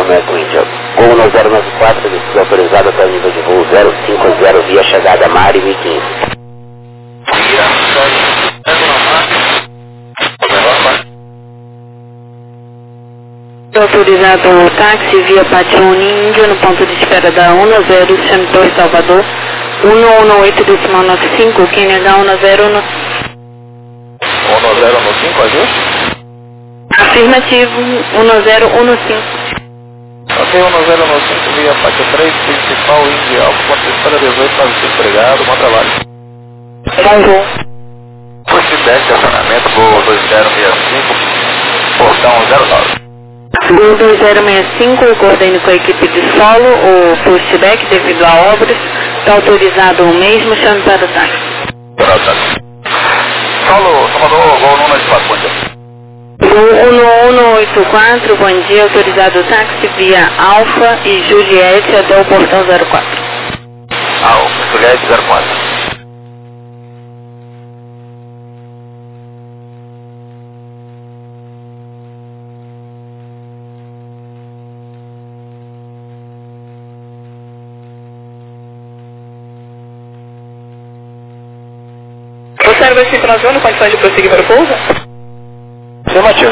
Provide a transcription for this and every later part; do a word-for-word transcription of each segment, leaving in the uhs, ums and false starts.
Romeo Quinto. Gol no zero nove quatro, descida autorizada para o nível de voo zero cinco zero via chegada Mari mil e quinze. Autorizado o táxi via Patione Índia no ponto de espera da um zero, chame Torre Salvador, um um oito decimal nove cinco, Q N H um zero no... um zero no cinco, ajuste? Afirmativo, um zero um cinco. Ok, um zero no cinco via Pátio três, principal Índia, Alfa, ponto de espera dezoito, para ser empregado, bom trabalho. Bom voo. Curso dez, estacionamento, voo dois zero seis cinco, portão zero nove. Gol dois zero seis cinco, coordene com a equipe de solo, o pushback devido a obras, está autorizado o mesmo, chame para o táxi. Solo, Salvador, gol número de quatro, bom dia. Gol um um oito quatro, bom dia, autorizado o táxi via Alfa e Juliette até o portão zero quatro. Alfa, Juliette zero quatro. Observa esse transição, condições de prosseguir para o pouso? Afirmativo.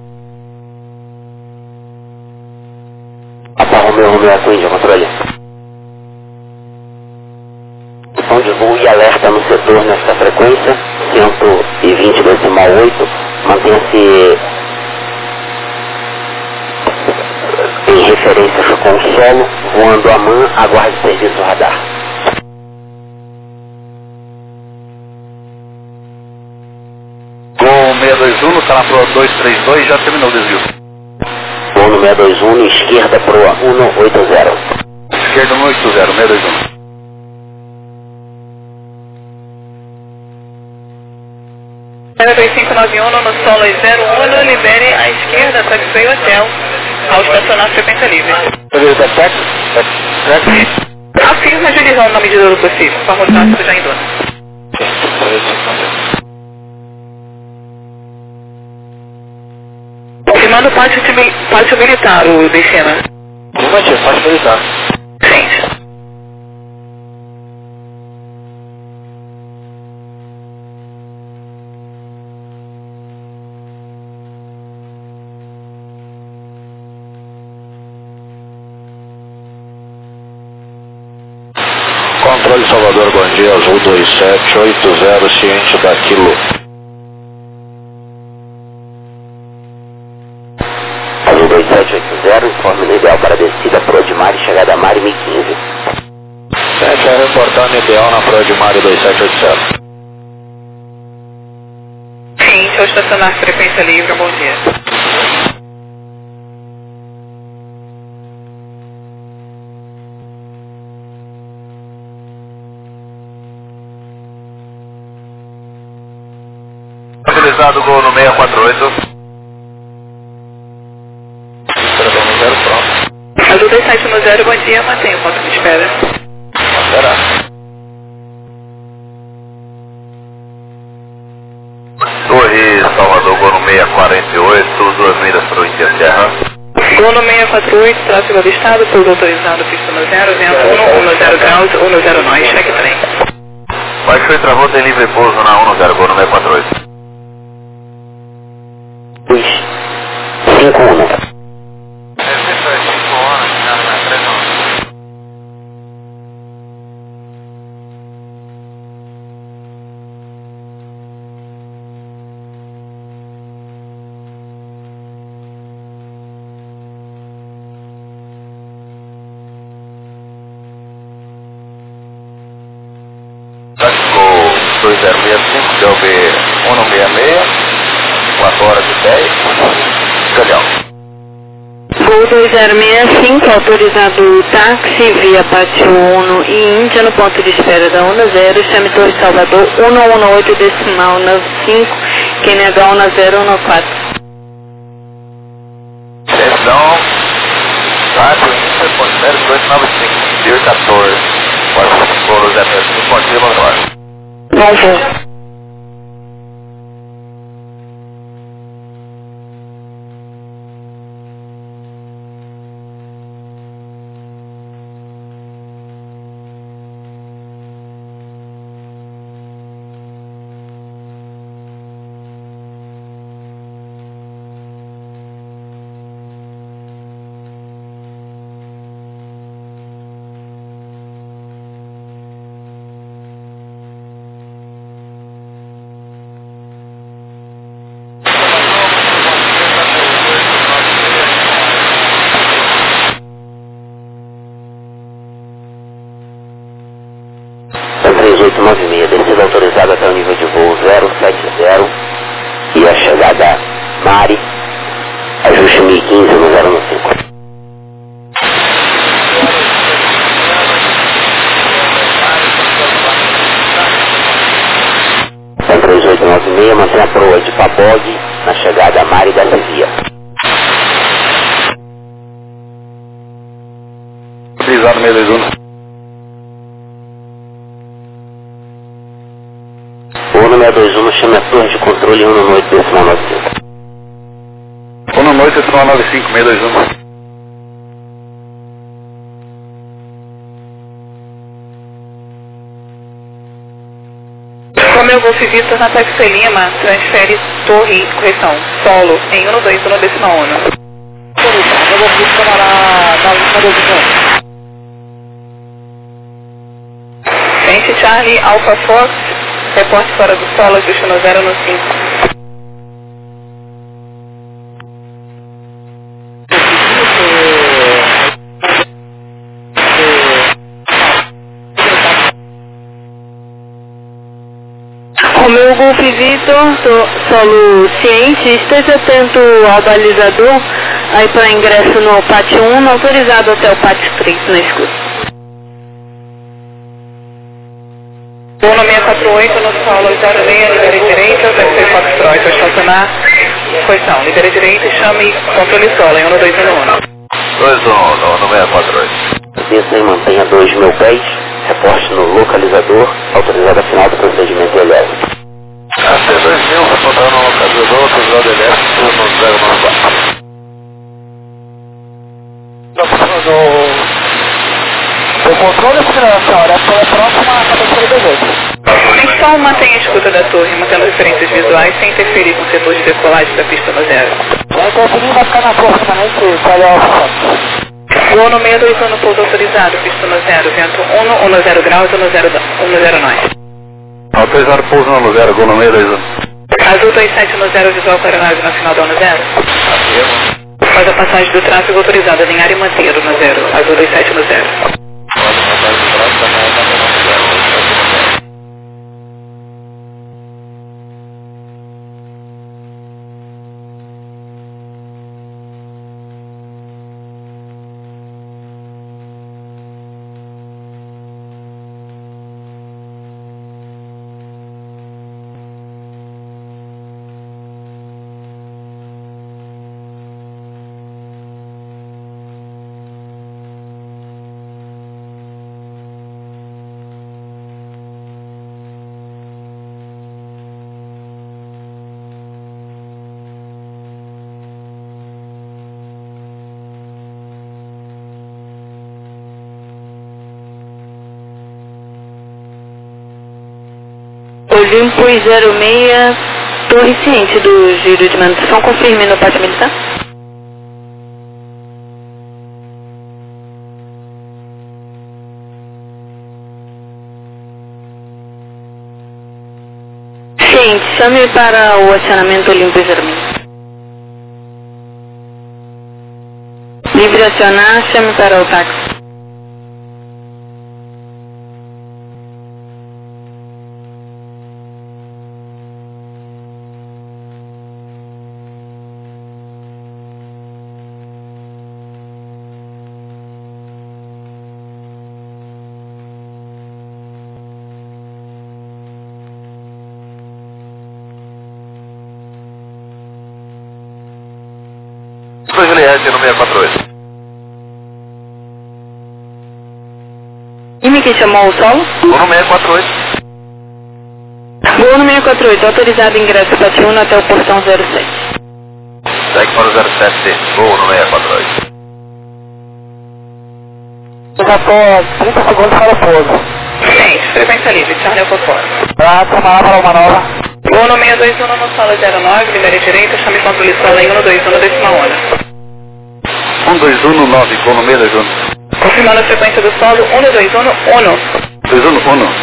Alfa Romeo Romeo Quinto, controle. Som de voo e alerta no setor nesta frequência, cento e vinte decimal oito, mantenha-se em referência com o solo, voando a man, aguarde serviço radar. Gol seis dois um, está na proa dois três dois, já terminou o desvio. Gol no seis dois um, esquerda proa um oito zero. Esquerda um oito zero, seis dois um. dois cinco nove um no solo zero um, libere à esquerda, taxi hotel, ao estacionar frequência livre. Beleza, taxi, taxi. Afirma agilizando na medida do possível, forma o táxi já em dona. Confirmando o pátio, de, pátio militar, o destino. Afirmativo, pátio militar. Sim. Controle Salvador, bom dia, Azul dois sete oito zero, ciente da Quilo. Azul dois sete oito zero, informe no ideal para descida proa de mar e chegada a Mari mil e quinze. sete é reportando ideal na proa de Mário dois sete oito zero. Sim, ao estacionar frequência livre, bom dia. Utilizado o gol no seis quatro oito. Esperando no zero, pronto. Azul dois sete um zero, bom dia, mantenha o ponto de espera. Espera. Torre Salvador, gol no seis quatro oito, duas milhas para o Índia Serra. Gol no seis quatro oito, tráfego avistado, pouso autorizado, pista no zero, vento um, um zero graus, um zero nós, cheque trem. Baixou e travou, tem livre pouso na um zero, gol no seis quatro oito. cinco um. dois zero seis cinco, D O B um seis seis, quatro horas e dez, Calhão. Gol dois zero seis cinco, autorizado o táxi via Pátio um e Índia no ponto de espera da um zero, chame Torre Salvador um um oito decimal nove cinco, Q N H um zero um quatro. Atenção, Pátio Índia, ponto zero dois nove cinco, Pier quatorze, quatro Gol zero cinco, bom dia, boa hora. Bom voo. Mari, ajuste mil e quinze no zero um cinco. três oito nove seis, mantenha a proa de Pabog na chegada a Mari da Sevilla. Utilizado meio dois um. Uno seis dois um, chame a torre de controle um oito decimal nove cinco. um oito decimal nove cinco, seis dois um. Romeu Golf Victor na Taxi Lima, transfere torre, correção, solo em um dois um decimal um. Eu vou ficar na na dois um. Frente Charlie, Alpha Fox, reporte fora do solo, ajuste no zero no cinco. Romeu Golf Victor, so, solo ciente, esteja atento ao balizador, aí para ingresso no pátio um, autorizado até o pátio três no escuro. Uno seis quatro oito no solo zero seis, libere direita, deve ser Foxtrot, vai estacionar, correção, libere direita e chame controle solo em um dois um um. dois um, no, no seis quatro oito. Desça e mantenha dois mil pés, reporte no localizador, autorizado a final do procedimento elétrico. A C dois mil, reportando no localizador, autorizado elétrico, no zero nove quatro. O controle de segurança, olha, foi a próxima cabeceira do desejo. Então mantenha a escuta da torre, mantendo referências visuais sem interferir com o setor de decolagem da pista no zero. Vai interferir, vai ficar na torre permanente, qual é o oficial? Uno seis dois um no pouso autorizado, pista no zero, vento um, um zero graus, um zero nove. Autorizado pouso no zero, gol no seis dois um. Azul dois sete no zero, visual para aeronave na final da um zero. Faz a passagem do tráfego autorizada, alinhar e manter no zero, Azul dois sete no zero. Olympus zero seis, torre ciente do giro de manutenção, confirme no pátio militar. Ciente, chame para o acionamento Olympus zero seis. Livre acionar, chame para o táxi. Juliette no seis quatro oito. E me que chamou o solo? Gol no seis quatro oito. Gol no seis quatro oito, autorizado ingresso pátio um até o portão zero sete. Segue para o zero sete, gol no seis quatro oito. Já estou trinta segundos para o pouso. Gente, frequência livre, Charlie Alpha Fox. Para tomar para uma nova. Gol no seis dois um no solo zero nove, libere direita, chame controle solo em um dois um no decimal um. um dois um no nove, gol no seis dois um. Confirmando a frequência do solo, um dois um no um. dois um no um.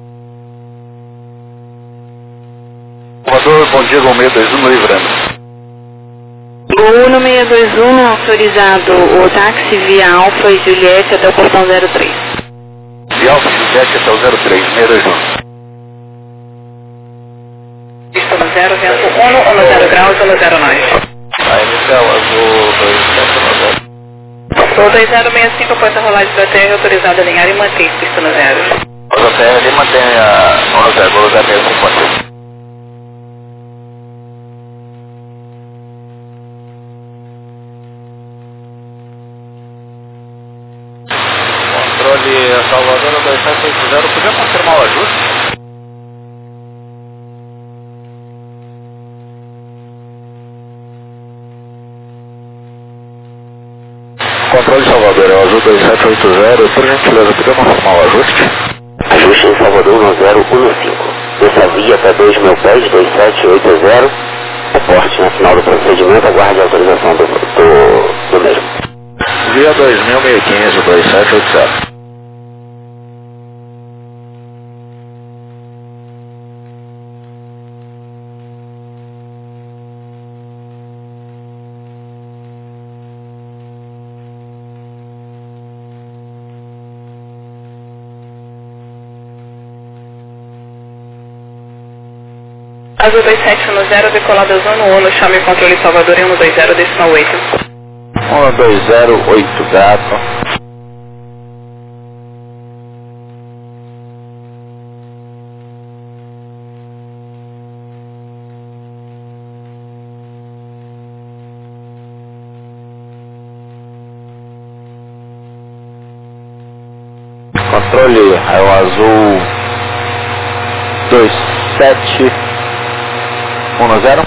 Voador, bom dia, gol seis dois um no livrando. Gol no seis dois um, autorizado o táxi via Alfa e Juliette até o portão zero três. Via Alfa e Juliette até o zero três, seis dois um. Pista no zero, vento um, um zero graus, um zero nove. é o azul dois sete um zero. Voo dois zero seis cinco após a rolagem da T R autorizado a alinhar e manter pista no zero. O T R ali mantém a um zero, voo zero seis cinco manter. Controle Salvador dois sete oito zero, podia confirmar o ajuste? Controle Salvador, é o azul dois sete oito zero, por gentileza, podia confirmar o ajuste? Ajuste em Salvador um zero um cinco. Desça via até dois mil pés, dois sete oito zero. Reporte na final do procedimento, aguarde a autorização do, do, do mesmo. Via dois mil e quinze, dois sete oito zero. Azul dois sete um zero, decolada zona um, chame controle Salvador em um dois zero decimal oito. um dois zero oito, gato. Controle é o azul dois sete um zero.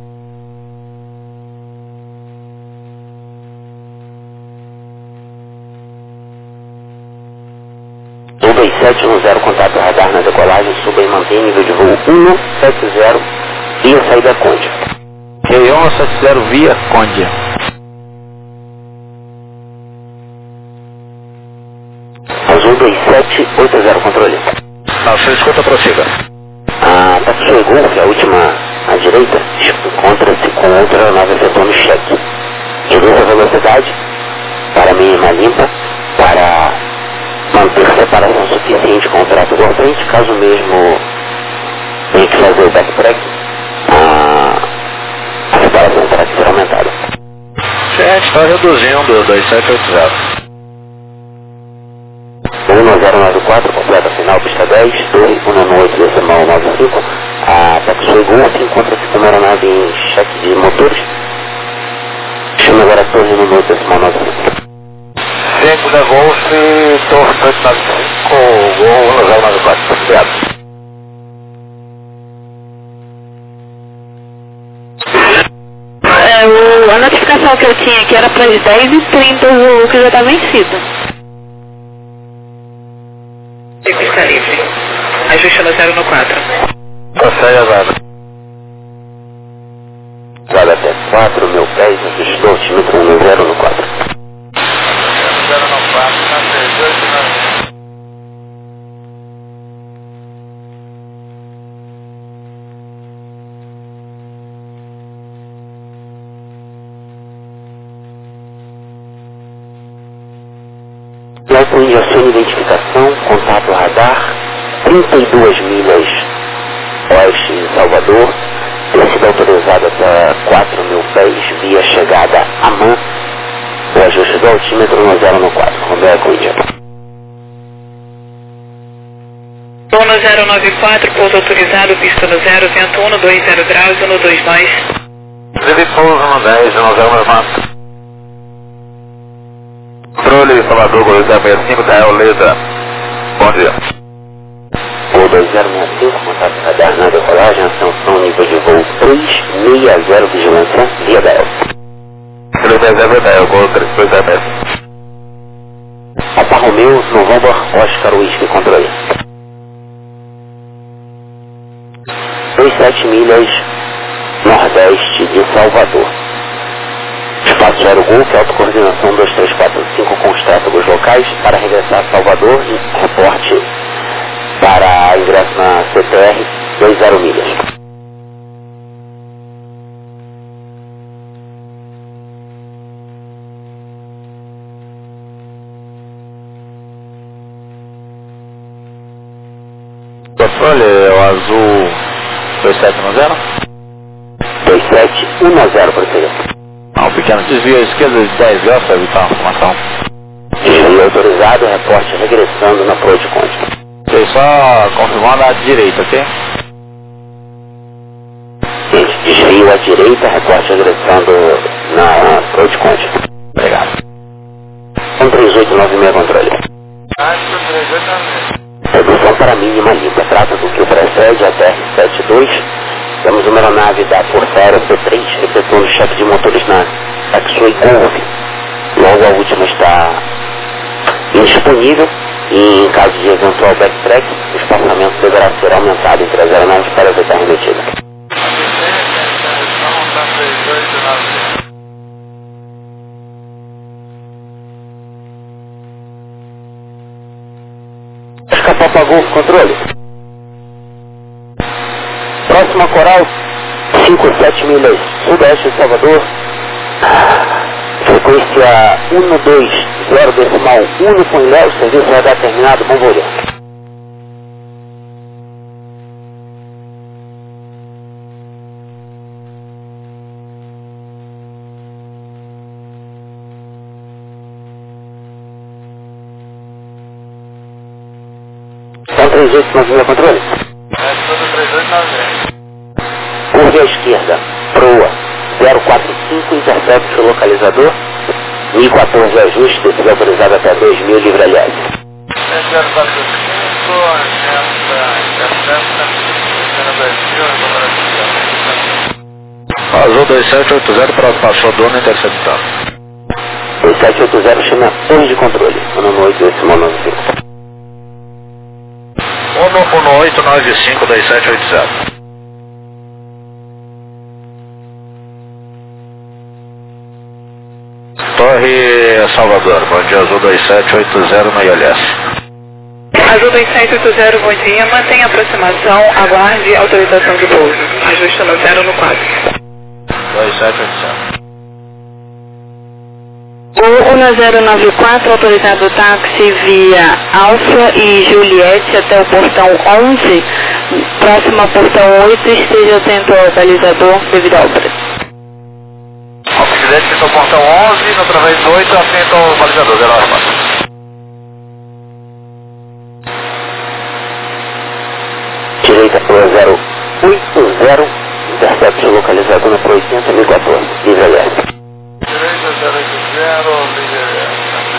um dois sete um zero, contato radar na decolagem, suba e mantém nível de voo um sete zero via saída Conde. Ok, um sete zero via Conde. Azul dois sete oito zero, controle. Na sua escuta, prossiga. A Taxi Golf, a última à direita, encontra-se com outra aeronave efetuando cheque. Reduza a velocidade para mínima limpa, para manter separação suficiente com o trato da frente, caso mesmo tenha que fazer o backtrack, a, a separação terá que ser aumentada. Gente, está reduzindo o dois sete oito zero. um zero nove quatro, completa final, pista dez, torre um nove oito decimal nove cinco. A Taxi Golf encontra-se com uma aeronave em cheque de motores. Chama agora a torre um nove oito decimal nove cinco. cinco da Golf, torre dois nove cinco, voo um zero nove quatro, obrigado. É, o, a notificação que eu tinha aqui era para as dez e trinta, o voo que já está vencido. Pista livre. Ajuste no zero no quatro. Prossegue agora. Vale até quatro mil pés, ajustou altímetro um zero no quatro. zero no quatro, na dezoito na... Logo injeção de identificação, contato radar, trinta e duas milhas oeste de Salvador, descida autorizada até quatro mil pés, via chegada a Man, o ajuste do altímetro no zero no quatro, Romeo Cunha. Zona zero nove quatro, pouso autorizado, pista no zero, vento um, dois zero graus, um dois mais. Ele pousa no dez, um zero nove quatro. Controle Salvador, dois zero seis cinco, da Eoleda. Bom dia. O dois zero seis cinco, contato radar na decolagem, ascensão nível de voo três seis zero, vigilância, via da El. três seis zero da El, voo três seis zero. Alfa Romeo, November, Oscar, Whisky, controle. vinte e sete milhas nordeste de Salvador. Espaço Aero Golf, autocoordenação dois três quatro cinco com os tráfegos locais para regressar a Salvador e reporte para ingresso na C T R dois zero milhas. Controle é o azul dois sete um zero? dois sete um zero, por favor. Um pequeno desvio à esquerda de dez graus para evitar uma formação. Desvio autorizado, reporte regressando na Approach Conte. Ok, só confirmando a direita, ok? Gente, desvio à direita, reporte regressando na Approach Conte. Obrigado. um três oito nove seis controle. Astro três oito nove seis. Redução para mínima limpa. Trata do que o precede a T R setenta e dois. Temos uma aeronave da Força Aérea P três, efetuando chefe de motores na Taxway Golf. Logo a última está indisponível e em caso de eventual backtrack, o espaçamento deverá ser aumentado entre as aeronaves para evitar remetida. Papa Golf, controle. Próxima coral, cinco sete milhas, sudoeste de Salvador. Frequência um dois zero decimal um com Ilhéus, serviço radar terminado, bom voo. São três oito nove seis controle? É, tudo três oito nove seis. Curva à esquerda, proa zero quatro cinco, intercepte o localizador. mil e quatorze ajuste, decisão autorizada até dois mil, livre aliás. zero quatro cinco, intercepta, Azul dois sete oito zero para passou dono interceptado. dois sete oito zero chama torre de controle, um oito decimal nove cinco. um oito nove cinco dois sete oito zero. Torre Salvador, bom dia, Azul dois sete oito zero na I L S. Azul dois sete oito zero, bom dia, mantenha aproximação, aguarde autorização de pouso. Ajuste no zero no quatro. dois sete oito zero. O um zero nove quatro, autorizado táxi via Alfa e Juliette até o portão onze, próximo ao portão oito, esteja atento ao balizador devido à obra. Juliette no portão onze, no através oito, atento ao balizador, zero nove quatro. Direita para zero oito zero, intercepte o localizador na Pro oitenta mil e quatorze, livre aliás. Direita zero oito zero, livre aliás.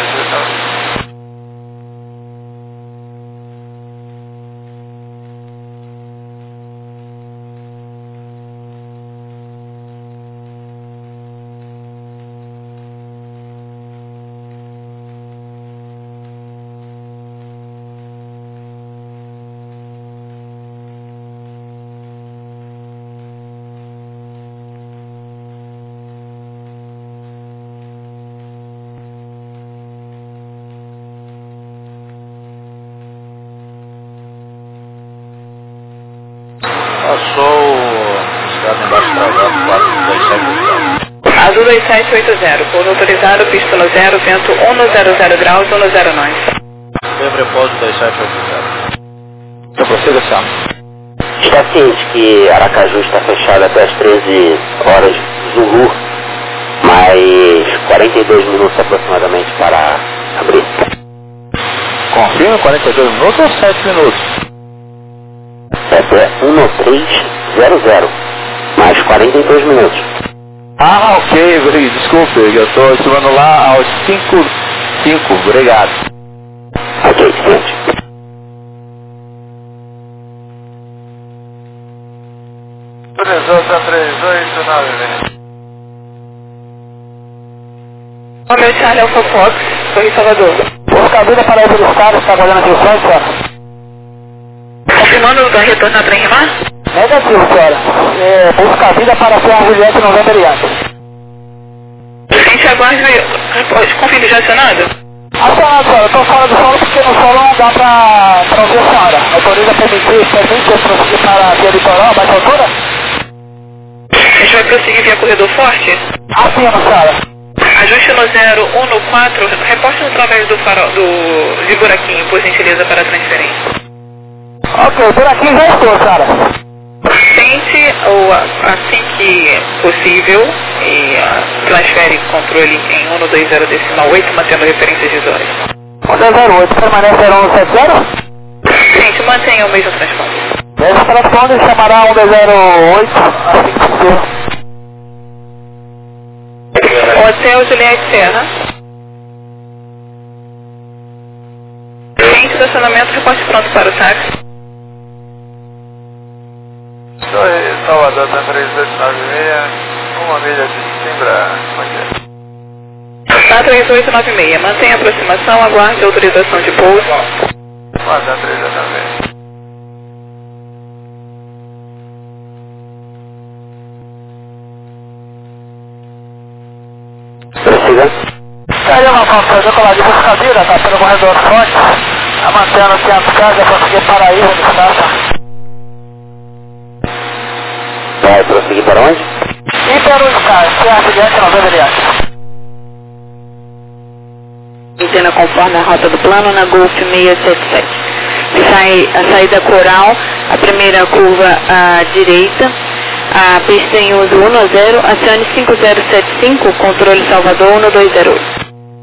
Passou o estado embaixo travado, quatro dois sete oito zero. Azul dois sete oito zero, pouso autorizado, pista no zero, vento um zero zero graus, um zero nove. Sempre repouso dois sete oito zero. Então prossiga, Sam. Está ciente que Aracaju está fechada até as treze horas Zulu, mais quarenta e dois minutos aproximadamente para abrir. Confirma quarenta e dois minutos ou sete minutos? Até um três zero zero, mais quarenta e dois minutos. Ah, ok, desculpe, eu estou estimando lá aos cinco, cinco, obrigado. Ok, ciente. três oito três oito nove. O meu Charlie Alfa Fox, Torre Salvador. Por cabine para ir pelos carros, está guardando atenção, senhora? Confirmando da retorno para rimar? Negativo, senhora. É, busca a vida para ser a Juliette Novembro e antes. Gente, aguarde, pode confirmar já acionado? Acionado, senhora. Eu estou fora do solo porque no solo não dá para pra ouvir a senhora. Autoriza permitir, permite eu prosseguir para a via litoral, a baixa altura? A gente vai prosseguir via corredor forte? Afirma, senhora. Ajuste no zero um no quatro, reporte através do farol, do, de buraquinho, por gentileza, para a transferência. Ok, por aqui já estou, senhora. Tente, ou assim que possível, e uh, transfere controle em um dois zero decimal oito, mantendo referências de zona. um dois zero oito, permanece zero um sete zero? Gente, mantenha o mesmo transponder. Esse transponder chamará um dois zero oito, assim que possível. Hotel Juliette Serra. Gente, estacionamento, reporte pronto para o táxi. Oi, Salvador, tá três oito nove seis, uma milha de Simbra, Mangueira. Tá três oito nove seis, mantenha a aproximação, aguarde a autorização de pouso. Ah, tá três oito nove seis. Prossiga. Caiu uma falta com a de Buscadilha, tá pelo corredor forte, tá mantendo quinhentos pés, eu consegui Paraíba, distância. Vai prosseguir para onde? E pelo Sky, Serra Juliette, não Juliette. Antena conforme a rota do plano na Golf seiscentos e setenta e sete. Sai a saída coral, a primeira curva à direita, a pista em uso um a zero, acione cinco zero sete cinco, controle Salvador um dois zero oito.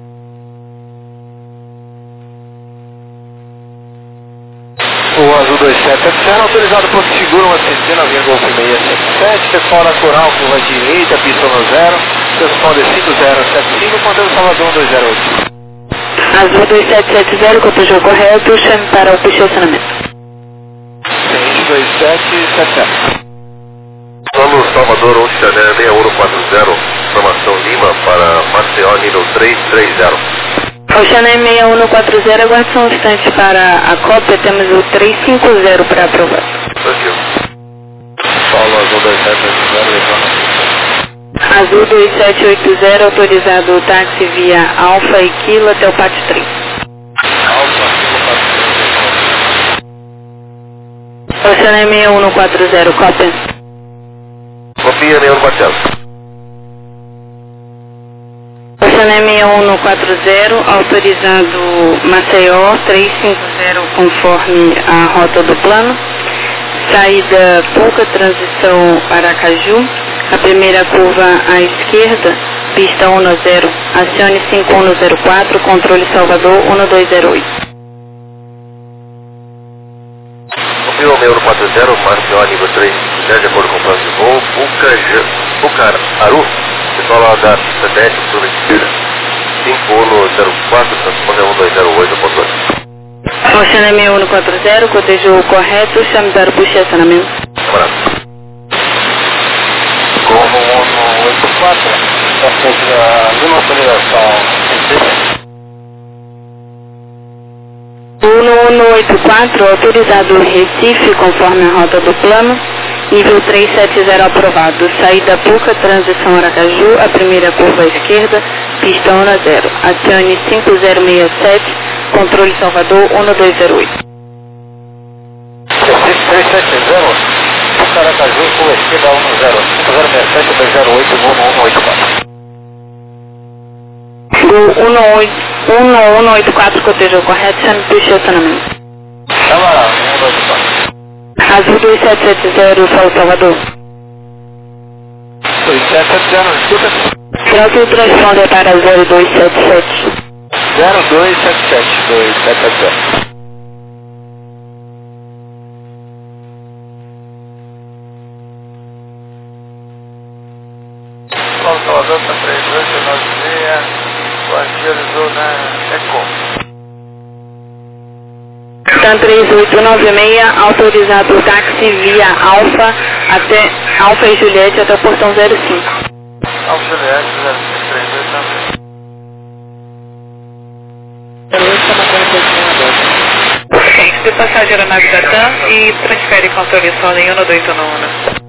O Azul dois sete sete zero, autorizado por seguro, uma centena, via Golf seiscentos e setenta e sete, pessoal na coral, curva direita, pista no zero, transponder cinco zero sete cinco, controle Salvador um dois zero oito. Azul dois sete sete zero, cotejou correto, chame para o estacionamento. Seis dois sete sete zero. Solo Salvador um Chanel seis um quatro zero, informação Lima para Maceió nível três três zero. Oceanem seis um quatro zero, aguarde só um instante para a cópia, temos o três cinco zero para aprovar. Brasil. Solo Azul dois sete oito zero, reclama. Azul dois sete oito zero, autorizado o táxi via Alfa e Kilo até o pátio três. Alfa, Oceanem seis um quatro zero, cópia. Copia seis um quatro zero. Oceanem seis um quatro zero, autorizado Maceió três cinco zero, conforme a rota do plano. Saída Puca, transição Aracaju. A primeira curva à esquerda, pista um zero, acione cinco um zero quatro, controle Salvador um dois zero oito. Copia seis um quatro zero, Maceió nível três zero, de acordo com o plano de voo, Puca, Aru, pessoal lá da pista dez, turma esquerda, cinco um zero quatro, transponder um dois zero oito, ponto dois. Oceanem seis um quatro zero, cotejou correto, chame para o estacionamento. Abraço. Como um oito quatro, está feita a mesma autorização um um oito quatro, autorizado Recife, conforme a rota do plano. Nível três sete zero aprovado. Saída Puca, transição Aracaju, a primeira curva à esquerda, pista um zero. Acione cinco zero seis sete, controle Salvador um dois zero oito. Recife três sete zero, Aracaju, curva esquerda um zero, cinco zero seis sete dois zero oito, um um oito quatro. Do um um oito quatro, cotejou correto, chame para o estacionamento. Chama um dois quatro. Azul dois sete sete zero, São Salvador. dois sete sete zero, escuta. Troque o transponder para zero dois sete sete. zero dois sete sete, dois sete sete zero. Paulo Salvador para três oito nove seis, Guardializou na Eco. TAM três oito nove seis, autorizado o táxi via Alfa até Alfa e Juliette até o portão zero cinco. Alfa Juliette, zero cinco três oito nove. Gente, de passagem aeronave da TAM e transfere controle solo em um dois um um.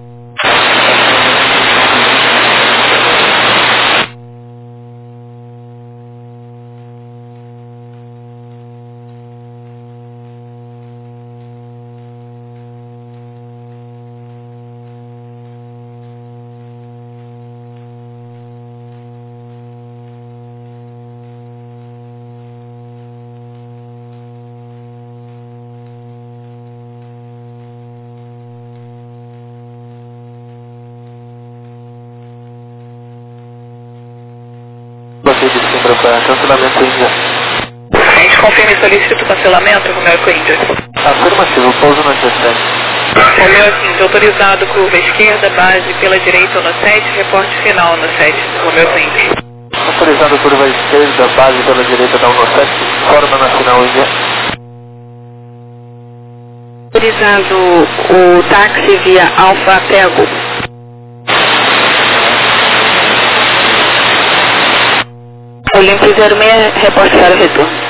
lembra para cancelamento Índia. A gente confirma e solicita o cancelamento, Romeo Eco Índia. Afirmativo, pouso no dezessete. Romeo Eco Índia, autorizado curva esquerda, base pela direita no sete, reporte final no sete, Romeo Eco Índia. Autorizado curva esquerda, base pela direita da um sete, forma nacional Índia. Autorizado o táxi via Alfa até a Gol. Olímpio zero seis, reporte para o retorno.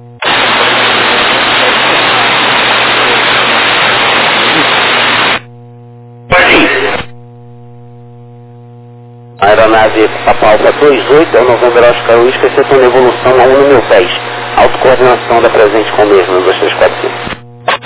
Aeronave Papa Alfa dois oito, é o November Oscar Whisky, seção de evolução a um número dez. Autocoordenação da presente com o mesmo, dois três quatro cinco.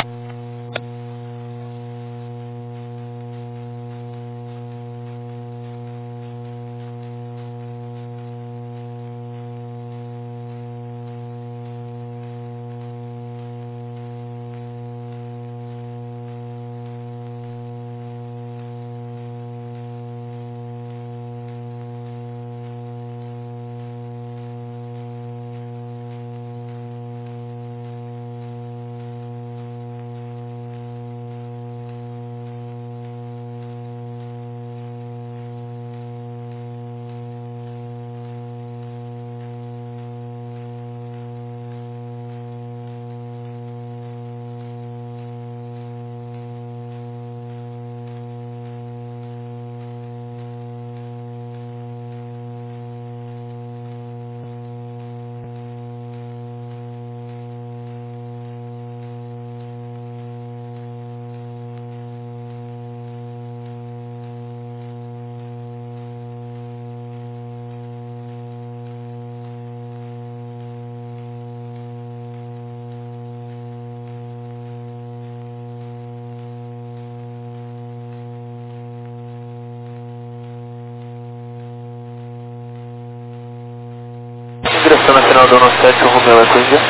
Direção nacional do um sete, Romeo Eco Índia.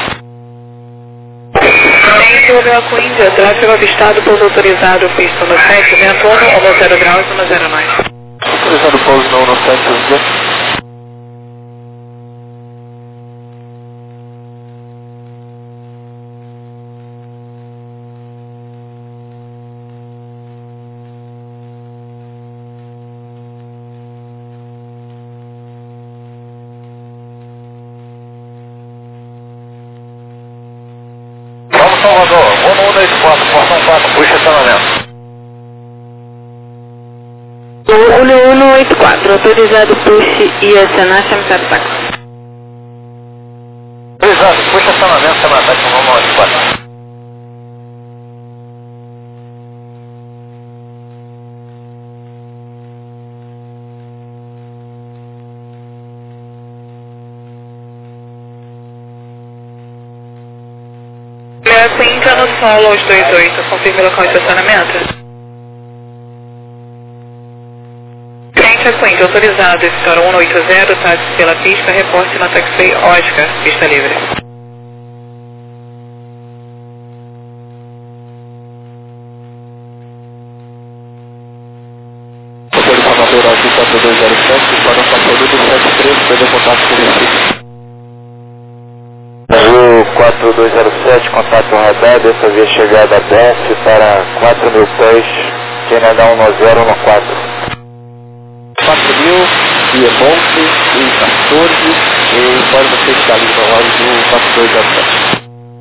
Romeo Eco Índia, tráfego avistado, pouso autorizado, pista no sete, vento um, um zero graus, um zero nove. Autorizado pouso no um sete, Índia. Salvador, um um dois quatro, portão quatro, puxa estacionamento. um um oito quatro, autorizado push I S N A, chame para o táxi. Exato, puxa estacionamento, chama ataque no um um oito quatro. Romeo Eco Índia no solo aos dois oito, confirme o local de estacionamento. Cliente Eco Índia, autorizado, escritório um oito zero, táxi pela pista, reporte na taxi Oscar, pista livre. Motor Salvador aqui quatro dois zero sete, para o passador do sete três, perdeu contato com o Recife. Azul quatro dois zero sete, contato radar, dessa via chegada B F para quatro mil pés, Canadá um zero um quatro. quatro mil, via Monte, e quatorze, e pode você estar ali no hora do quatro dois zero sete.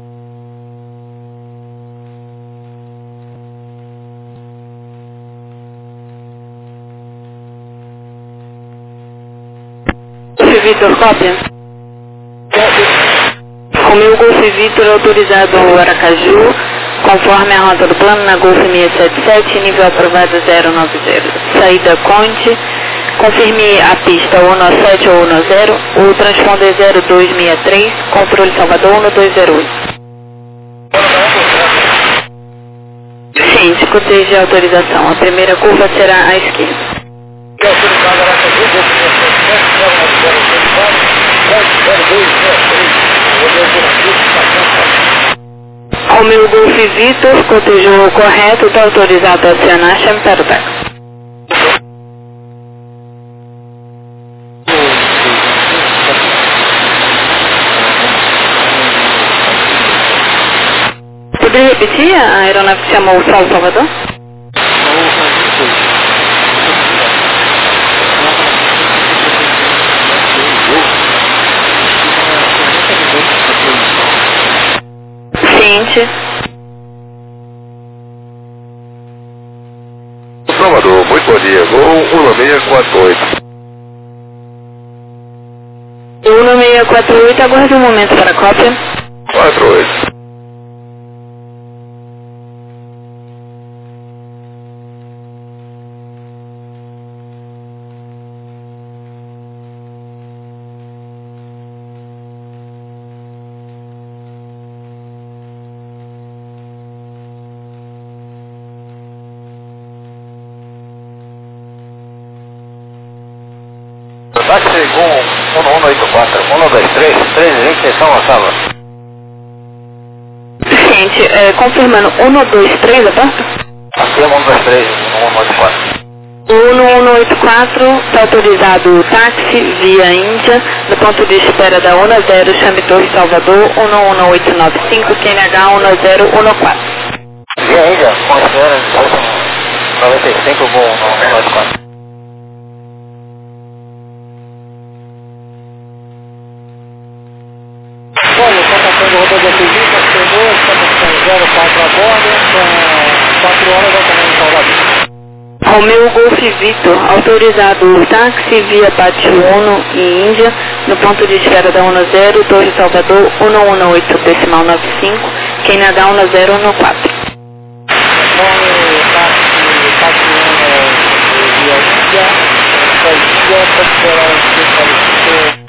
Vitor, cópia. Romeo Golf Vitor, autorizado ao Aracaju, conforme a rota do plano na Golf seiscentos e setenta e sete, nível aprovado zero nove zero. Saída Conte, confirme a pista um sete ou um zero, o transponder zero dois seis três, controle Salvador um dois zero oito. Sim, discute a autorização. A primeira curva será à esquerda. Romeo Golf Vitor, cotejou correto, está autorizado a acionar, chame para o táxi. repetir a aeronave que chamou o Sol Salvador? Ciente. Salvador, muito bom dia. Gol um seis quatro oito. um seis quatro oito, aguarde um momento para a cópia. quatro oito. Táxi com um um oito quatro, um dois três, três vinte, São Gonçalo. Ciente, é, confirmando, um dois três, a porta? Aqui é um dois três, um oito quatro. um um oito quatro, está autorizado o táxi via Índia, no ponto de espera da ONA zero, chame Torre Salvador, um um oito nove cinco, Q N H um zero um quatro. Via Índia, com espera, noventa e cinco com um um oito quatro. Olha, contatando o rodovia Felipe, chegou, estamos com zero quatro a bordo, com quatro horas já também em Salvador. Romeu Golf Victor, autorizado o táxi via Pátio Uno e Índia, no ponto de espera da ONA zero, Torre Salvador, um um oito decimal nove cinco, Q N H um zero um quatro. Nome, táxi, Pátio Uno via Índia, foi Índia, para esperar o que parecer,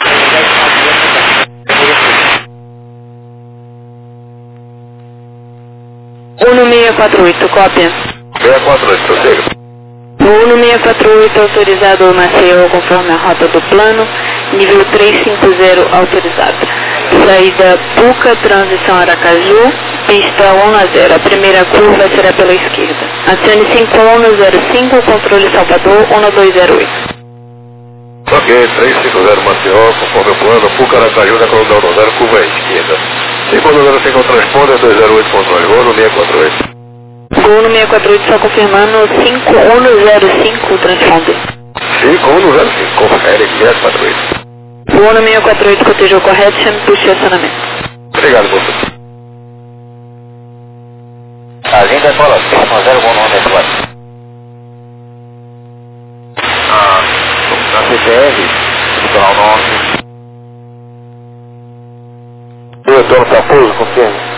um seis quatro oito, cópia. seis quatro oito, prossiga. O um seis quatro oito autorizado o Maceió conforme a rota do plano, nível trezentos e cinquenta autorizado. Saída Puca, transição Aracaju, pista um a zero. A primeira curva será pela esquerda. Acione cinco um zero cinco, controle Salvador, um dois zero oito. Ok, trezentos e cinquenta Maceió, conforme o plano, Puca, Aracaju, na coluna um zero, curva à esquerda. cinco um zero cinco transponder, dois zero oito controle, gol no seis quatro oito. Gol no seis quatro oito, só confirmando, cinco um zero cinco transponder. cinco um zero cinco, confere, seis quatro oito. Gol no seis quatro oito, cotejou correto, chame por estacionamento. Obrigado, moço. A linda é bola, cinco zero um nove quatro. Ah, na C P R, litoral norte. O retorno para pouso, confirme.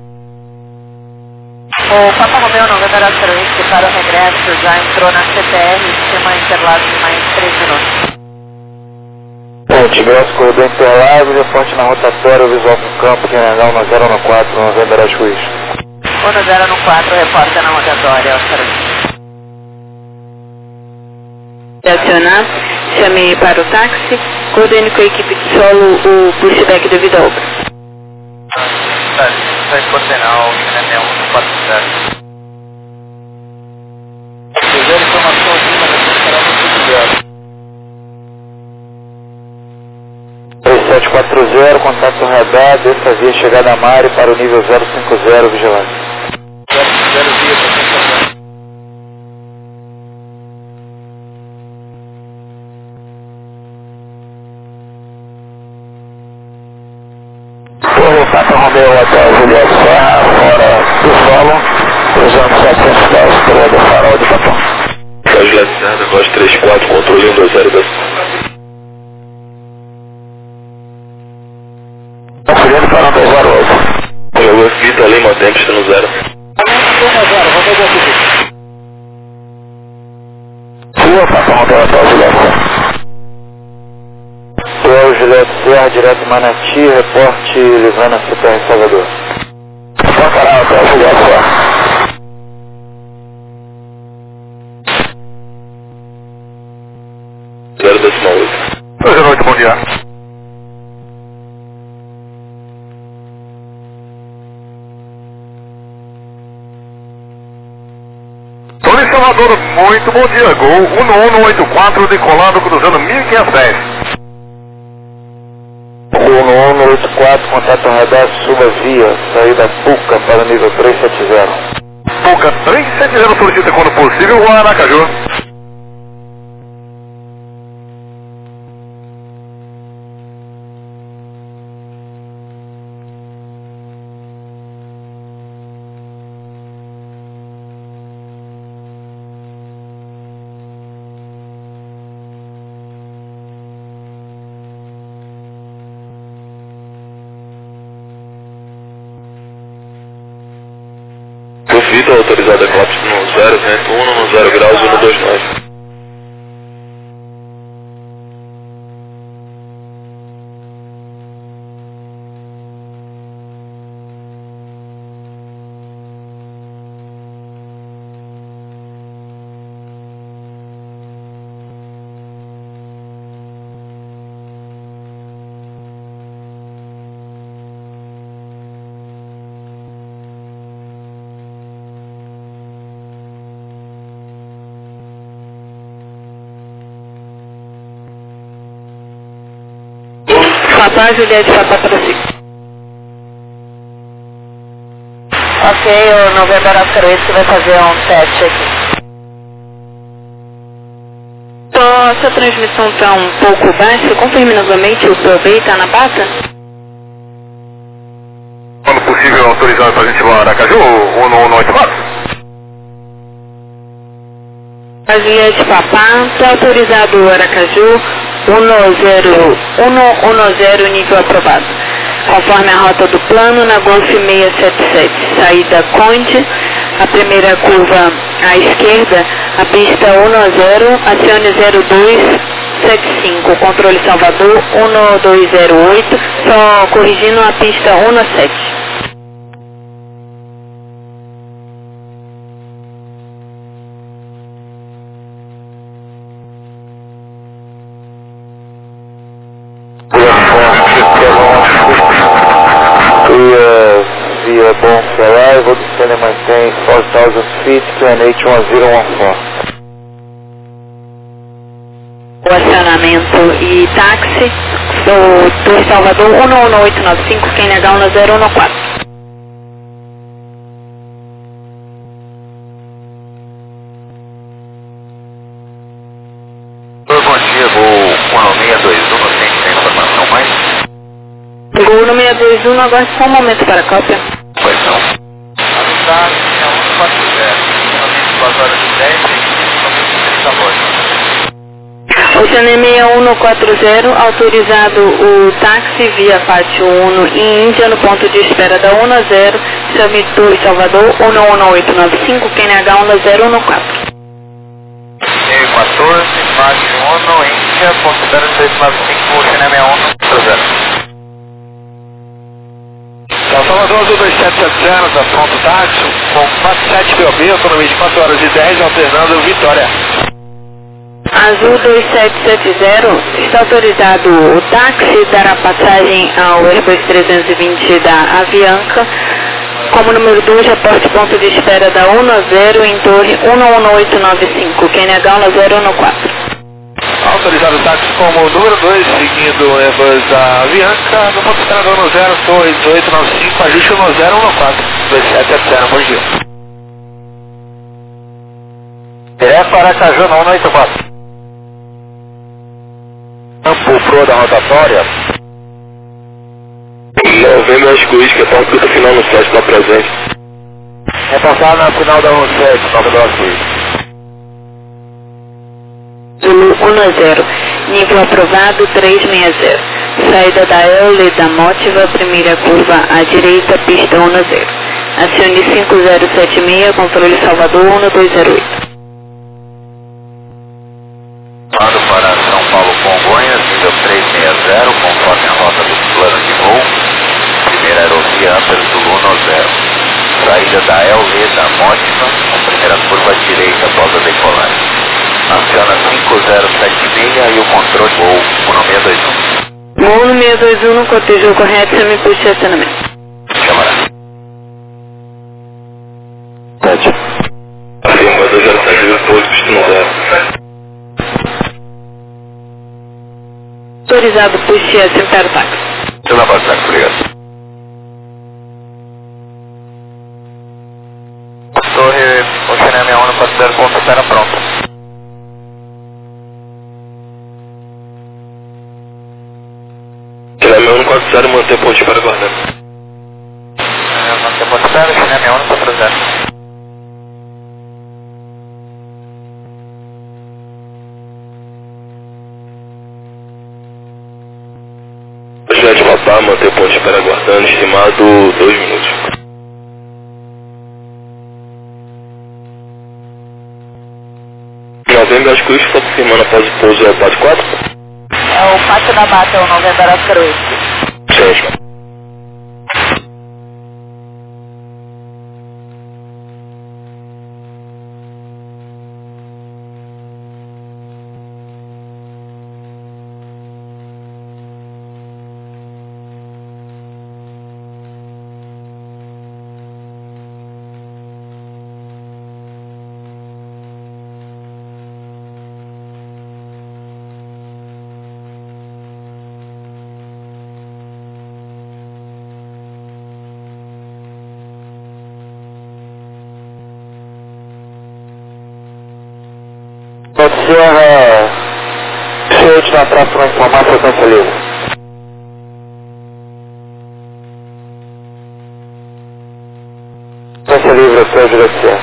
O Papa Romeu noventa zero vinte para o regresso já entrou na C P R, sistema Interlagos de mais três minutos. Ponte, ingresso corredor Interlagos, reporte na rotatória, visual para o campo, Q N H um zero um quatro, Novembro das Ruiz. um zero um quatro, repórter na rotatória, Oscar. Acionar, chame para o táxi, coordene com a equipe de solo o pushback devido à obra. Está coordenal, Q N H um quatro zero. Fizer informação aqui, mas aqui será muito ligado. três sete quatro zero, contato radar, desça via chegada a Mari para o nível zero cinco zero, vigilância. zero cinco zero via, para Por Papa Romeu até Juliette Serra, fora do solo, cruzando setecentos dez pelo farol de Capão. Juliette Serra, negócio três quatro, controle um dois zero dois. Auxiliando para um dois zero oito. Pelo Vita Lima, tempo está no zero. um a zero, vamos ver aqui. Rua Papa Romeu até Juliette Serra. Rua Juliette Serra, direto Manati, reporte Livana C P R Salvador. São Canal até Juliette Serra. zero decimal oito. dois zero oito, bom dia. Torre Salvador, muito bom dia. Gol um um oito quatro, decolado, cruzando mil e quinhentos e dez. um um oito quatro, contato radar, suba via, saída Puca para nível três sete zero. Puca três sete zero, solicita quando possível o Aracaju. Vitor, autorizado a Eclipse no zero, vento um, no zero graus, um dois nove. Papá, Juliette, papá para si. Ok, o November Oscar oito vai fazer um teste aqui. Só essa transmissão está um pouco baixa, confirme novamente o seu B, está na bata? Quando possível, autorizado para a gente voar Aracaju, um um oito quatro. A Juliette Papá, está autorizado o Aracaju, um zero um um zero, nível aprovado. Conforme a rota do plano, na Golf seiscentos e setenta e sete, saída Conde, a primeira curva à esquerda, a pista um zero, acione zero dois sete cinco, controle Salvador um dois zero oito, só corrigindo a pista um sete. Via Bom Arrival, descend and maintain four thousand feet to N H one zero one four. O acionamento e táxi do, do Salvador um um oito nove cinco, Q N H um zero um quatro. Bom dia, vou com a seis dois um, não sei se tem informação mais. Gol no seis dois um, aguarde só um momento para a cópia. Pois não. Tá, é um quatro zero, duas horas e dez, e a bordo. Oceane seis um quatro zero, autorizado o táxi via Pátio um em Índia, no ponto de espera da um zero, Samitur e Salvador um um oito nove cinco, Q N H um zero um quatro. E quatorze, Pátio um, Índia, ponto zero seis nove cinco, Oceane seis um quatro zero. Salvador Azul dois sete sete zero, da pronto táxi, com quatro sete P O B, autonomia de quatro horas e dez, alternando Vitória. Azul dois sete sete zero, está autorizado o táxi, dará passagem ao Airbus trezentos e vinte da Avianca, como número dois, reporte ponto de espera da um zero em torre um um oito nove cinco, Q N H um zero um quatro. Autorizado o táxi como número dois, seguindo o Airbus da Avianca, no ponto de espera da um zero, torre oito nove cinco, ajuste um zero um quatro, dois sete sete zero, bom dia. Direto para Aracaju, no um oito quatro. Campo Pro da rotatória. Novembro Oscar Whisky, a palpita final no site está presente. É passar na final da um sete, Novembro Oscar Whisky. Zulu um zero, nível aprovado trezentos e sessenta. Saída da Eule da Motiva, primeira curva à direita, pista um zero. Acione cinco zero sete seis, controle Salvador um dois zero oito. Para São Paulo Congonhas, nível trezentos e sessenta, conforme a rota do plano de voo. Primeira aerovia Upper Zulu um zero. Saída da Eule da Motiva, com primeira curva à direita após a decolagem. Aciona cinco zero sete seis e o controle voo um seis dois um. Voo no seis dois um, cortejo correto, você me puxa acionamento. Camarada. Sete. Afirma dois zero sete, depois pista no zero. Autorizado, puxe assim para o táxi. Estou na base, tá? Obrigado. Torre, Oceania sessenta e um, quatro zero ponto, espera pronto. Oceania um quatro zero, manter ponte para guardando. É, manter ponto espera, Oceania sessenta e um, quatro zero. Juliette Papá, manter ponte para guardando, estimado dois minutos. Novembro, acho que o está confirmando após o pouso é o Pátio quatro? É o Pátio da Bata, é o Novembro Oscar oito. Certo. Serra, cheio na próxima informar frequência livre. Frequência livre, eu sou de você.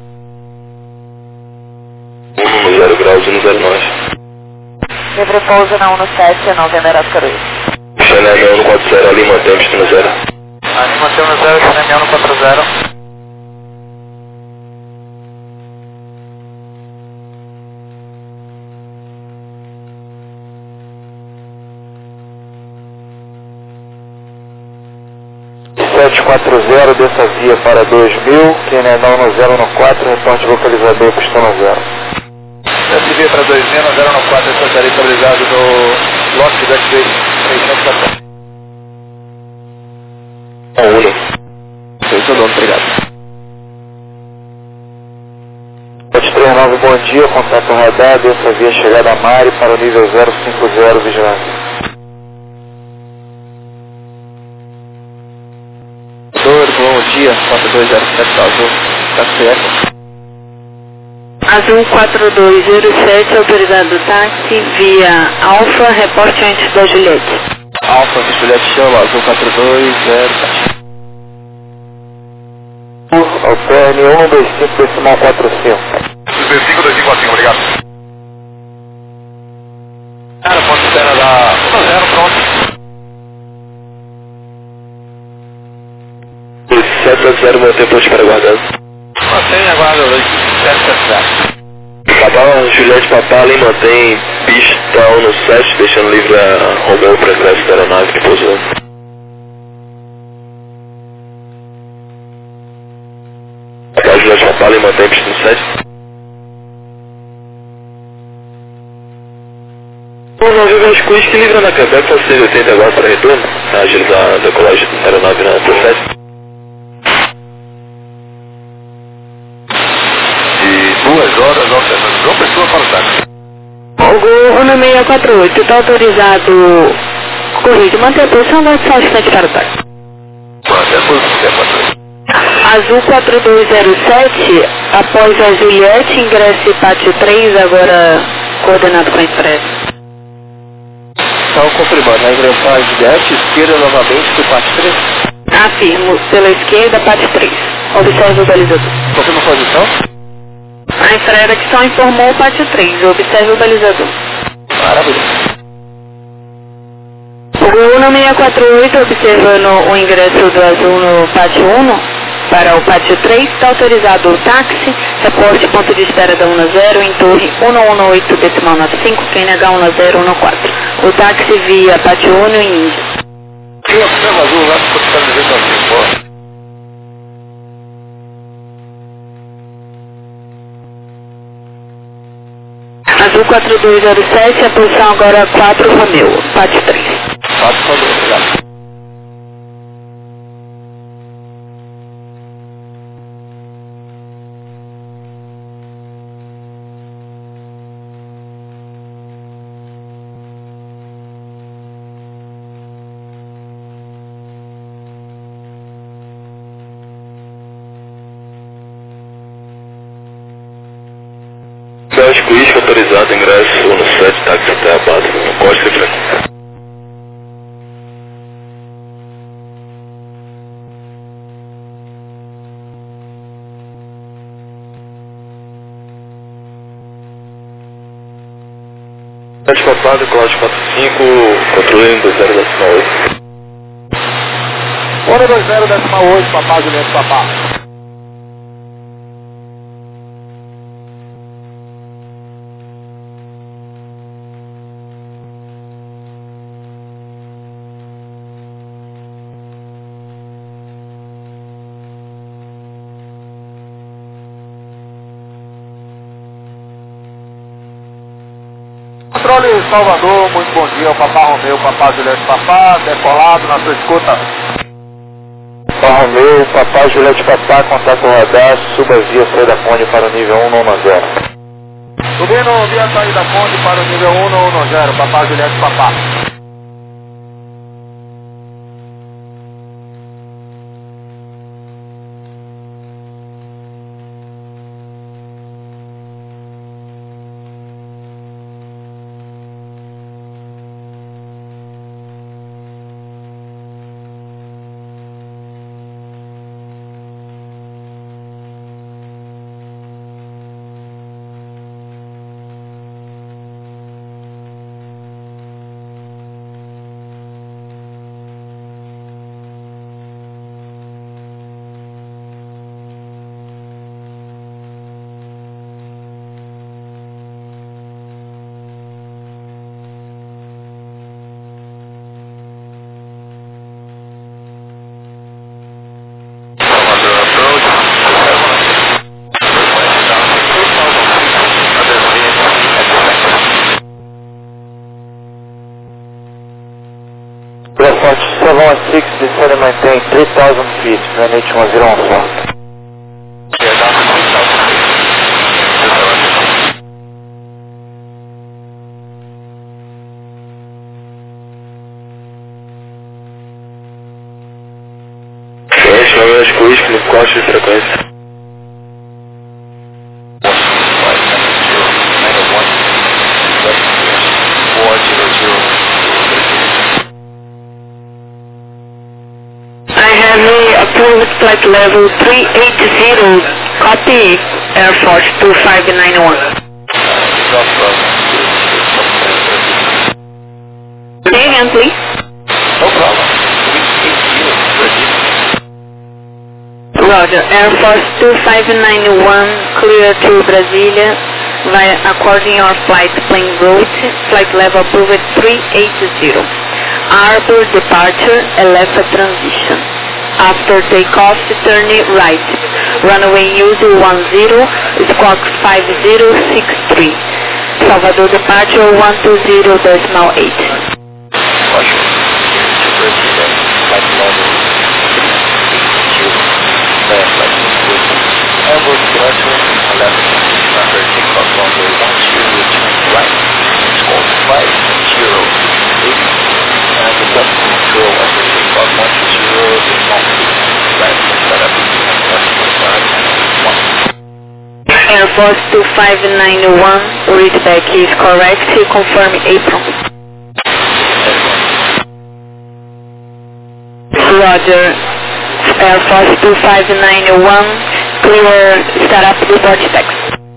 um no zero graus e no zero nove. Livre pouso na um no sete, Novembro Oscar oito. Oceania um quatro zero, ali mantemos no zero. Ali mantemos no zero, Oceania um, quatro zero. sete quatro zero, dessa via para dois mil, Quenenão no zero no quatro, reporte localizador, pistão no zero. Dessa via para dois mil, no zero no quatro, estaria estabilizado no lote do X trezentos e quatorze. Uno. Eu sou dono, obrigado. sete três nove, bom dia, contato radar, dessa via chegada a Mari para o nível zero cinco zero, vigilância. Bom dia, quatro dois zero sete Azul, tá certo. Azul quatro dois zero sete, autorizado táxi via Alfa, reporte antes da Juliette. Alfa, Juliette chama, Azul quatro dois zero sete. Alterne um dois cinco decimal quatro cinco. dois cinco dois cinco quatro cinco, obrigado. Cara, ponto espera da um zero, pronto. sete a zero, manter ponte para guardando. Mantém, aguarda, sete sete zero. Papá, Juliette Papá, ali mantém pistão no sete, deixando livre a Romeu para classe da aeronave que pousou. Papá, Juliette Papá, ali mantém pistão no sete. O navio Vasco que livra na Quebec, pode ser oitenta agora para retorno, a agilizar a decolagem da aeronave na processo. Duas horas, alternando João Pessoa para o táxi. O Gol Uno seis quatro oito, está autorizado corrido, manter a posição, vai só instante para o táxi. Até a posição. Azul quatro dois zero sete, após a Juliette, ingresse Pátio três, agora coordenado com a Expresso. Então, confirmando, a ingressão a Juliette, esquerda novamente para o Pátio três. Afirmo, pela esquerda, Pátio três. Observe o balizador. Confirma a posição? A Estrada que só informou o Pátio três, observe o balizador. Maravilha. O Gol Uno seis quatro oito, observando o ingresso do Azul no Pátio um, para o Pátio três, está autorizado o táxi, reporte ponto de espera da um zero em torre um um oito decimal nove cinco, Q N H um zero um quatro. O táxi via Pátio um em Índia. Sim, observa Azul, lá para o dizendo assim, Azul quatro dois zero sete, a posição agora quatro Romeu, Pátio três. quatro Romeu, obrigado. Lógico, isca autorizado, ingresso no sete, táxi até a base, código e frequência. sete Papado, Cláudio quatro cinco, controle dois zero decimal oito. um dois zero decimal oito, Papá, Juliette, Papá. Controle Salvador, muito bom dia, o Papá Romeu, Papá Juliette, Papá, decolado na sua escuta. Papá Romeu, Papá Juliette, Papá, contato com o radar, suba via Fredafone para o nível um nove zero. Subindo via saída ponte para o nível um nove zero, Papá Juliette, Papá. seven one six, descend and maintain three thousand feet, N H one zero one four. Fecha, eu acho que o isca no corte de frequência. Approved flight level three eighty, copy Air Force two five nine one. Say again, please. No problem. Roger, Air Force two five nine one, clear to Brasilia, via according your flight plane route, flight level approved three eighty. Arbor departure, Elefa transition. After takeoff, turn right. Runway use one zero, squawk five zero six three. Salvador departure one two zero decimal eight. Arbor departure, Elefa after takeoff, runway one zero, turn right. Squawk five zero eight. And the bus control after takeoff one two zero decimal eight. Right, set up Air Force two five nine one, readback is correct, confirm apron. Roger, Air Force two five nine one, clear startup report text.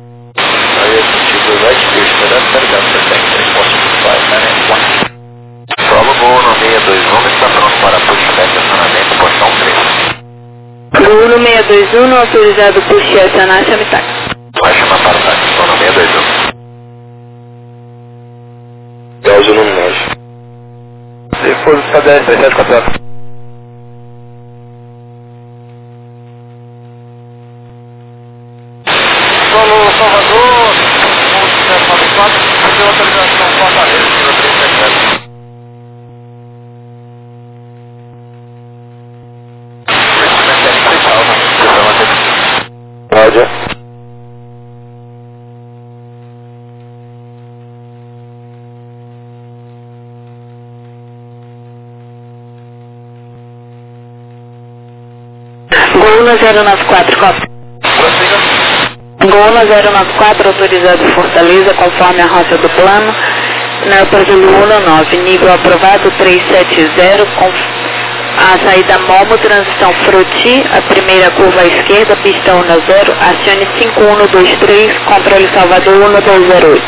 Prova Gol no seis dois um está pronto para pushback acionamento, portão três. Gol no seis dois um, autorizado push e acionar chame táxi. Vai chamar para o táxi, estou no seis dois um. Cláudio no nove. Depois do C D S, três sete quatro. Solo Salvador, sete nove quatro, deu autorização Fortaleza, nível três sete zero. Roger. Gol no zero nove quatro, copy. Gol no zero nove quatro, autorizado Fortaleza, conforme a rota do plano, na Brasil cento e nove, nível aprovado três sete zero, com a saída Momo, transição Froti, a primeira curva à esquerda, pista um zero, acione cinco um dois três, controle Salvador um dois zero oito.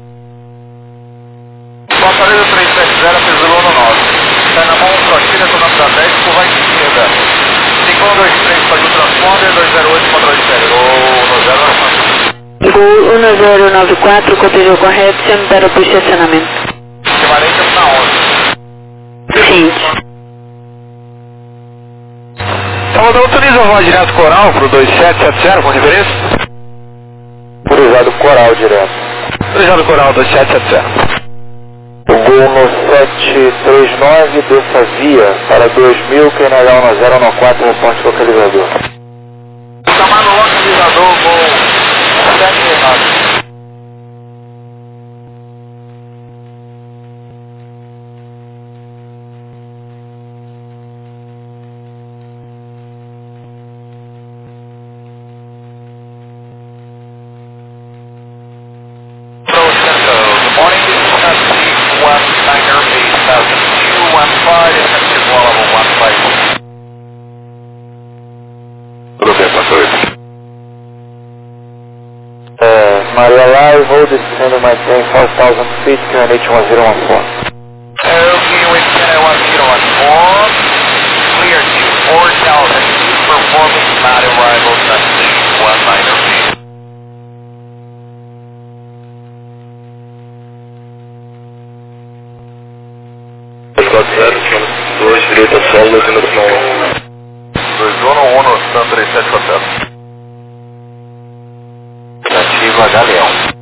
Fortaleza três sete zero, Brasil cento e nove. Sai na mão, Froti, detonando da dez, curva à esquerda. cinco um dois três, faz o transponder, dois zero oito, controle sério. no zero nove quatro. Gol um zero nove quatro, cortejo correto, chame para o estacionamento. Equivalente na onze. Sim. Salvador, autoriza a voz direto coral para o dois sete sete zero, com diferença? Autorizado coral direto. Autorizado coral dois sete sete zero. O gol no sete três nove, desça via para dois mil, Q N H um zero um quatro, reporte localizador. Chamado localizador, gol sete três nove. Maria Live, hold descendo, maintain four thousand feet, Q N H one zero one four. Okay, with Q N H one zero one four, clear to four thousand feet, performing not arrival, destination one niner feet. dois quatro zero, dois, direita solo, dois no final um. dois um um, Santa três sete quatro. Nativa Galeão.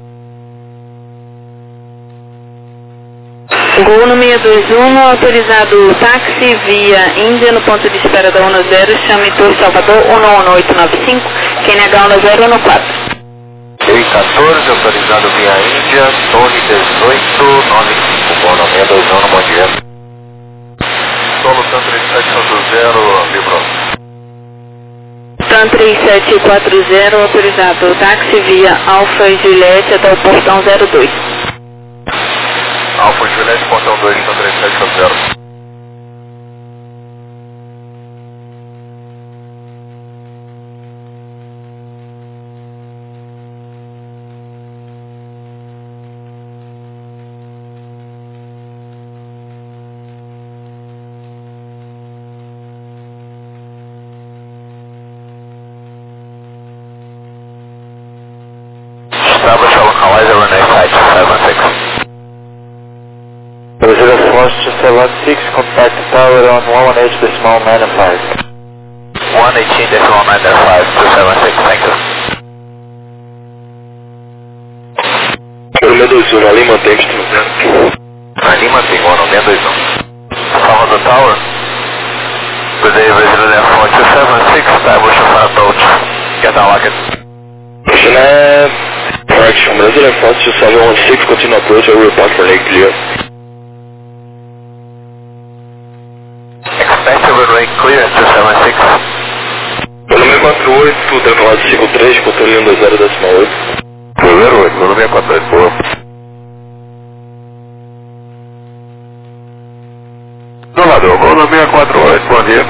Gol no seis dois um, autorizado táxi via Índia no ponto de espera da um zero, chame Torre Salvador um um oito nove cinco, Q N H um zero um quatro. E quatorze, autorizado via Índia, Torre dezoito nove cinco, Bono seis dois um, bom dia. Solo Santa três sete quatro zero, vibrou. TAM três sete quatro zero, autorizado táxi via Alfa Juliette até o portão zero dois. Alfa Juliette, portão dois, TAM três sete quatro zero. Establish a localizer Renee Flight seven six. Brazil Force two seven six, contact tower on one one eight decimal nine five. one eighteen decimal nine five, two seven six, thank you. seis dois um, ali mantém que estamos Ali mantém, Bono seis dois um. Salvador Tower. Good day, Brazil Air Force two seven six, establish a approach. Get down like it. Chennai, correction, Brazil Air Force two seven one six, continue approach, I will report for leg clear. Expensive runway clear, two seven six. Pelo seis quatro oito, decolado cinco três, controle um dois zero decimal oito. zero oito, no seis quatro oito, boa. Dolador, gol no seis quatro oito, bom dia.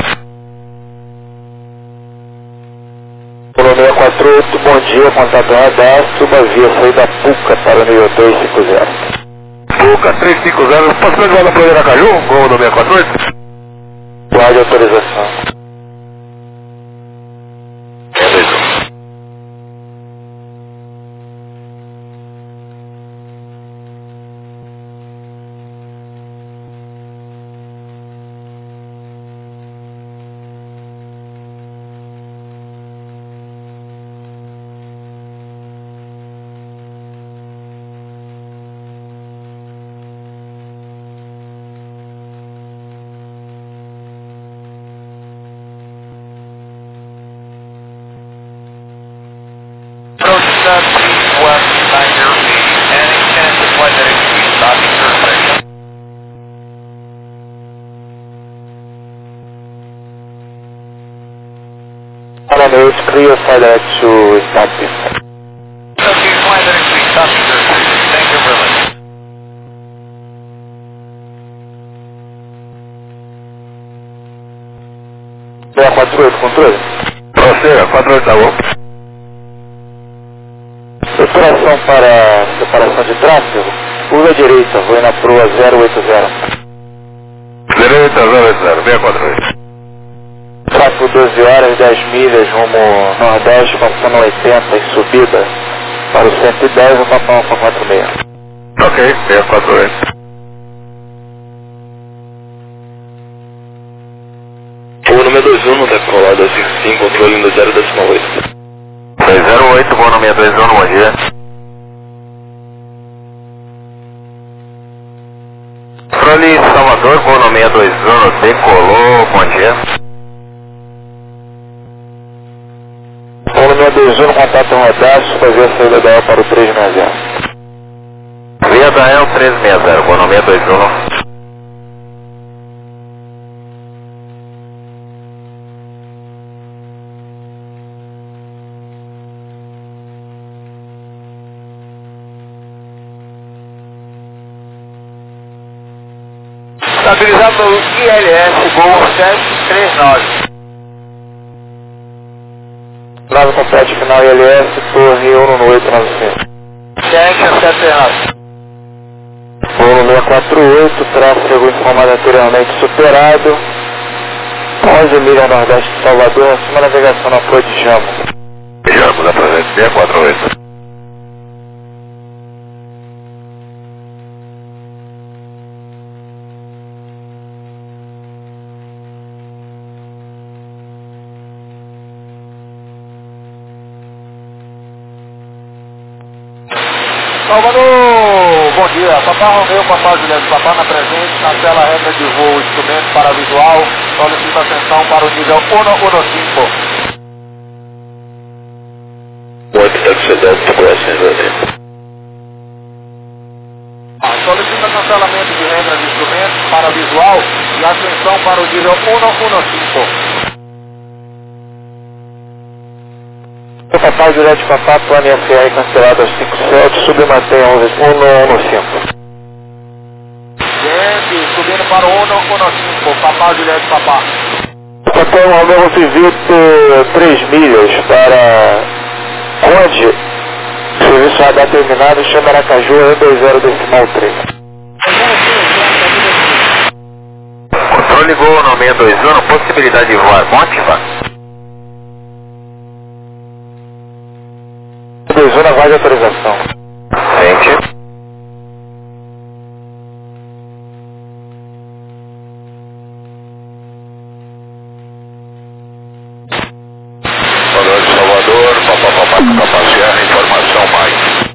Pelo seis quatro oito, bom dia, contato radar, suba via saída Puca para o nível três cinco zero. Puca três cinco zero, posso levar na Poeira Caju, gol no seis quatro oito? Guarde autorização. Beleza. seis It's clear for that to start this. Okay, fine, then it's stop. Thank you very much. seis quatro oito, controle? Proceira, quatro oito, tá bom? Operação para separação de tráfego, pula à direita, vou na proa zero oito zero. Direita, zero oito zero, seis quatro oito. Tráfego doze horas, dez milhas, rumo nordeste, passando oitenta em subida, para o cento e dez, o Papa Alfa quatro seis. Ok, seis quatro oito. O número dois um está colado a cinco cinco, controle indo zero decimal oito. seis zero oito, voo no seis dois um, bom dia. Controle Salvador, voo no seis dois um, decolou, bom dia. Voo no seis dois um, contato rodaço, fazer a saída da E L para o três seis zero. Via da E L três seis zero, voo no seis dois um. Estabilizado no I L S, Gol sete três nove. Nave complete final I L S, torre um no oito nove cinco. Cheque sete três nove. Voo no seis quatro oito, tráfego informado anteriormente superado. onze milhas nordeste de Salvador, acima navegação na proa de Jamo. Jamo, da presente, seis quatro oito. Salvador, bom dia. Papá Romeu, Papá Juliano, Papá na presente, cancela a regra de voo, instrumento para visual, solicita atenção para o nível cento e quinze. What taxi Delta crossing running? Solicita cancelamento de regra de instrumento para visual e atenção para o nível cento e quinze. Papá Juliette, Papá, plano F R cancelado aos cinco sete, sub mantém cento e quinze. Gente, subindo para o cento e quinze, Papá Juliette, Papá. Papá Romeu, visito três milhas para onde? Serviço radar terminado, chama Aracaju, E dois zero decimal três. Controle voo no seis dois um, possibilidade de voar Montiva? dois um na vaga de autorização. Sente. Salvador de Salvador, papapá, papapá, Sierra, informação mais.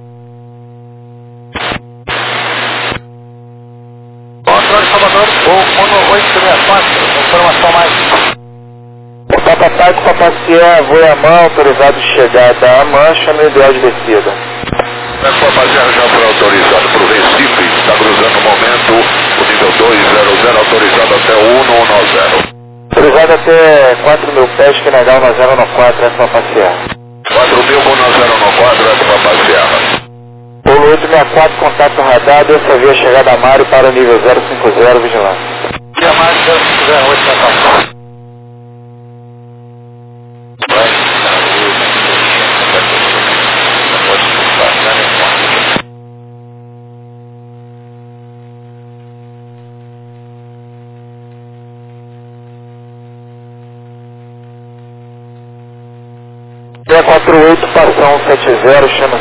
Controle de Salvador, voo cento oito seis quatro, informação mais. Papapá com Papacía, voo a mão, autorizado de chegada a mancha no ideal de descida. Essa rapaziada já foi autorizado para o Recife, está cruzando no momento o nível dois zero zero, autorizado até o cento dez. Autorizado até quatro mil pés, que negar o zero no quatro, essa Papacía. quatro mil, zero no quatro, essa rapaziada. Polo oito seis quatro, contato radar, dessa via chegada a Mário para o nível zero cinco zero, vigilância. Via Mário zero cinco zero oito, essa seis quatro oito, passão sete zero, chama